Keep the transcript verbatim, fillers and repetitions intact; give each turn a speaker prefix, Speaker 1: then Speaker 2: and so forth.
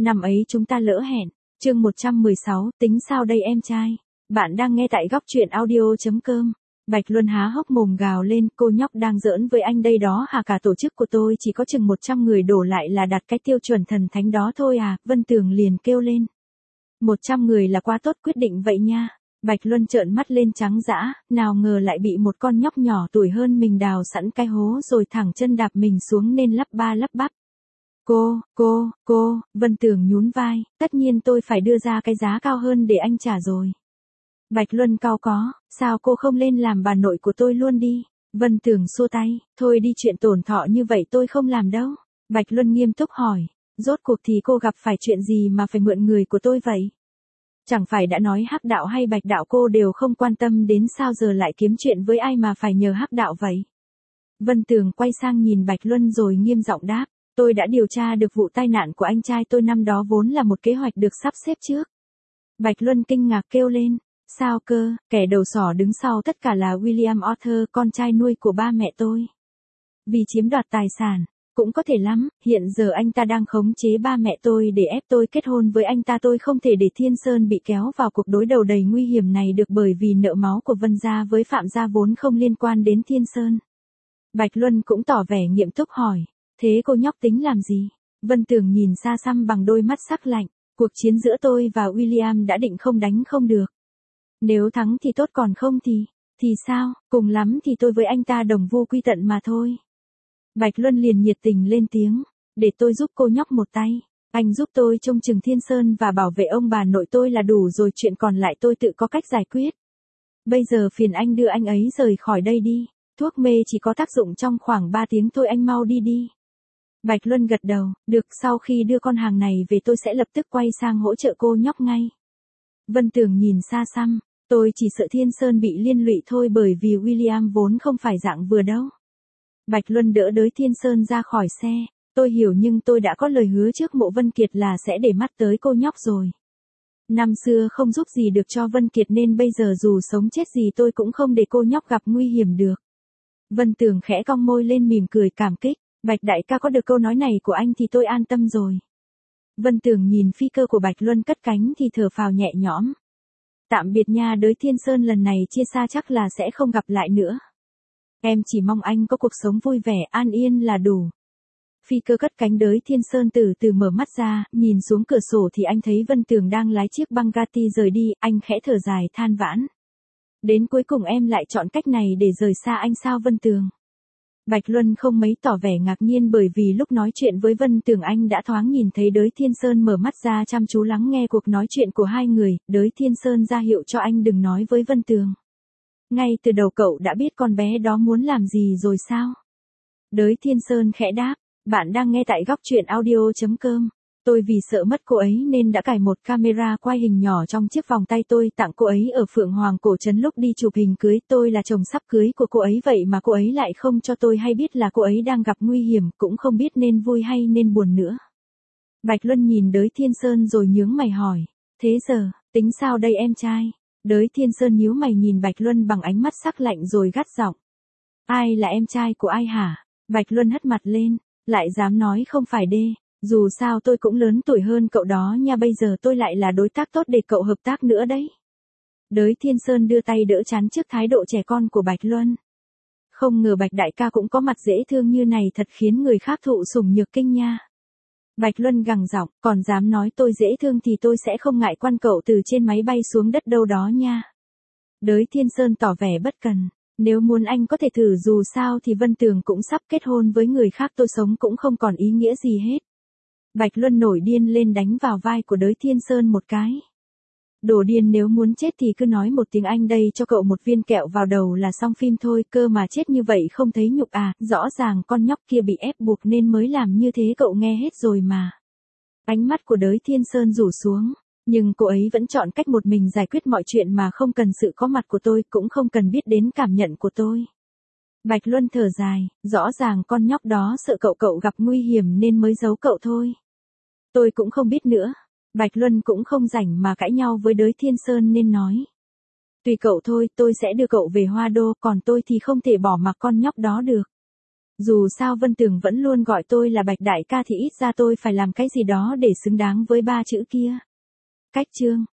Speaker 1: Năm ấy chúng ta lỡ hẹn. Chương một trăm mười sáu, tính sao đây em trai? Bạn đang nghe tại góc truyện audio chấm com. Bạch Luân há hốc mồm gào lên, cô nhóc đang giỡn với anh đây đó hả? Cả tổ chức của tôi chỉ có chừng một trăm người đổ lại là đạt cái tiêu chuẩn thần thánh đó thôi à? Vân Tường liền kêu lên. một trăm người là quá tốt quyết định vậy nha. Bạch Luân trợn mắt lên trắng dã, nào ngờ lại bị một con nhóc nhỏ tuổi hơn mình đào sẵn cái hố rồi thẳng chân đạp mình xuống nên lắp ba lắp bắp. Cô, cô, cô, Vân Tường nhún vai, tất nhiên tôi phải đưa ra cái giá cao hơn để anh trả rồi. Bạch Luân cau có, sao cô không lên làm bà nội của tôi luôn đi? Vân Tường xua tay, thôi đi, chuyện tổn thọ như vậy tôi không làm đâu. Bạch Luân nghiêm túc hỏi, rốt cuộc thì cô gặp phải chuyện gì mà phải mượn người của tôi vậy? Chẳng phải đã nói Hắc đạo hay Bạch đạo cô đều không quan tâm đến, sao giờ lại kiếm chuyện với ai mà phải nhờ Hắc đạo vậy? Vân Tường quay sang nhìn Bạch Luân rồi nghiêm giọng đáp, tôi đã điều tra được vụ tai nạn của anh trai tôi năm đó vốn là một kế hoạch được sắp xếp trước. Bạch Luân kinh ngạc kêu lên, sao cơ? Kẻ đầu sỏ đứng sau tất cả là William Arthur, con trai nuôi của ba mẹ tôi. Vì chiếm đoạt tài sản, cũng có thể lắm, hiện giờ anh ta đang khống chế ba mẹ tôi để ép tôi kết hôn với anh ta. Tôi không thể để Thiên Sơn bị kéo vào cuộc đối đầu đầy nguy hiểm này được, bởi vì nợ máu của Vân gia với Phạm gia vốn không liên quan đến Thiên Sơn. Bạch Luân cũng tỏ vẻ nghiêm túc hỏi, thế cô nhóc tính làm gì? Vân Tường nhìn xa xăm bằng đôi mắt sắc lạnh, cuộc chiến giữa tôi và William đã định không đánh không được. Nếu thắng thì tốt, còn không thì, thì sao, cùng lắm thì tôi với anh ta đồng vu quy tận mà thôi. Bạch Luân liền nhiệt tình lên tiếng, để tôi giúp cô nhóc một tay, anh giúp tôi trông chừng Thiên Sơn và bảo vệ ông bà nội tôi là đủ rồi, chuyện còn lại tôi tự có cách giải quyết. Bây giờ phiền anh đưa anh ấy rời khỏi đây đi, thuốc mê chỉ có tác dụng trong khoảng ba tiếng thôi, anh mau đi đi. Bạch Luân gật đầu, được, sau khi đưa con hàng này về tôi sẽ lập tức quay sang hỗ trợ cô nhóc ngay. Vân Tường nhìn xa xăm, tôi chỉ sợ Thiên Sơn bị liên lụy thôi, bởi vì William vốn không phải dạng vừa đâu. Bạch Luân đỡ đới Thiên Sơn ra khỏi xe, tôi hiểu, nhưng tôi đã có lời hứa trước Mộ Vân Kiệt là sẽ để mắt tới cô nhóc rồi. Năm xưa không giúp gì được cho Vân Kiệt nên bây giờ dù sống chết gì tôi cũng không để cô nhóc gặp nguy hiểm được. Vân Tường khẽ cong môi lên mỉm cười cảm kích, Bạch đại ca có được câu nói này của anh thì tôi an tâm rồi. Vân Tường nhìn phi cơ của Bạch Luân cất cánh thì thở phào nhẹ nhõm. Tạm biệt nha đới Thiên Sơn, lần này chia xa chắc là sẽ không gặp lại nữa. Em chỉ mong anh có cuộc sống vui vẻ an yên là đủ. Phi cơ cất cánh, đới Thiên Sơn từ từ mở mắt ra, nhìn xuống cửa sổ thì anh thấy Vân Tường đang lái chiếc Bugatti rời đi, anh khẽ thở dài than vãn. Đến cuối cùng em lại chọn cách này để rời xa anh sao Vân Tường? Bạch Luân không mấy tỏ vẻ ngạc nhiên, bởi vì lúc nói chuyện với Vân Tường anh đã thoáng nhìn thấy đới Thiên Sơn mở mắt ra chăm chú lắng nghe cuộc nói chuyện của hai người. Đới Thiên Sơn ra hiệu cho anh đừng nói với Vân Tường. Ngay từ đầu cậu đã biết con bé đó muốn làm gì rồi sao? Đới Thiên Sơn khẽ đáp, bạn đang nghe tại góc truyện audio chấm com. Tôi vì sợ mất cô ấy nên đã cài một camera quay hình nhỏ trong chiếc vòng tay tôi tặng cô ấy ở Phượng Hoàng Cổ Trấn lúc đi chụp hình cưới. Tôi là chồng sắp cưới của cô ấy, vậy mà cô ấy lại không cho tôi hay biết là cô ấy đang gặp nguy hiểm, cũng không biết nên vui hay nên buồn nữa. Bạch Luân nhìn đới Thiên Sơn rồi nhướng mày hỏi, thế giờ, tính sao đây em trai? Đới Thiên Sơn nhíu mày nhìn Bạch Luân bằng ánh mắt sắc lạnh rồi gắt giọng. Ai là em trai của ai hả? Bạch Luân hất mặt lên, lại dám nói không phải đê. Dù sao tôi cũng lớn tuổi hơn cậu đó nha, bây giờ tôi lại là đối tác tốt để cậu hợp tác nữa đấy. Đới Thiên Sơn đưa tay đỡ chán trước thái độ trẻ con của Bạch Luân. Không ngờ Bạch đại ca cũng có mặt dễ thương như này, thật khiến người khác thụ sủng nhược kinh nha. Bạch Luân gằn giọng, còn dám nói tôi dễ thương thì tôi sẽ không ngại quăng cậu từ trên máy bay xuống đất đâu đó nha. Đới Thiên Sơn tỏ vẻ bất cần, nếu muốn anh có thể thử, dù sao thì Vân Tường cũng sắp kết hôn với người khác, tôi sống cũng không còn ý nghĩa gì hết. Bạch Luân nổi điên lên đánh vào vai của đới Thiên Sơn một cái. Đồ điên, nếu muốn chết thì cứ nói một tiếng, anh đây cho cậu một viên kẹo vào đầu là xong phim thôi, cơ mà chết như vậy không thấy nhục à? Rõ ràng con nhóc kia bị ép buộc nên mới làm như thế, cậu nghe hết rồi mà. Ánh mắt của đới Thiên Sơn rủ xuống, nhưng cô ấy vẫn chọn cách một mình giải quyết mọi chuyện mà không cần sự có mặt của tôi, cũng không cần biết đến cảm nhận của tôi. Bạch Luân thở dài, rõ ràng con nhóc đó sợ cậu cậu gặp nguy hiểm nên mới giấu cậu thôi. Tôi cũng không biết nữa. Bạch Luân cũng không rảnh mà cãi nhau với đới Thiên Sơn nên nói. Tùy cậu thôi, tôi sẽ đưa cậu về Hoa Đô, còn tôi thì không thể bỏ mặc con nhóc đó được. Dù sao Vân Tường vẫn luôn gọi tôi là Bạch đại ca thì ít ra tôi phải làm cái gì đó để xứng đáng với ba chữ kia. Cách chương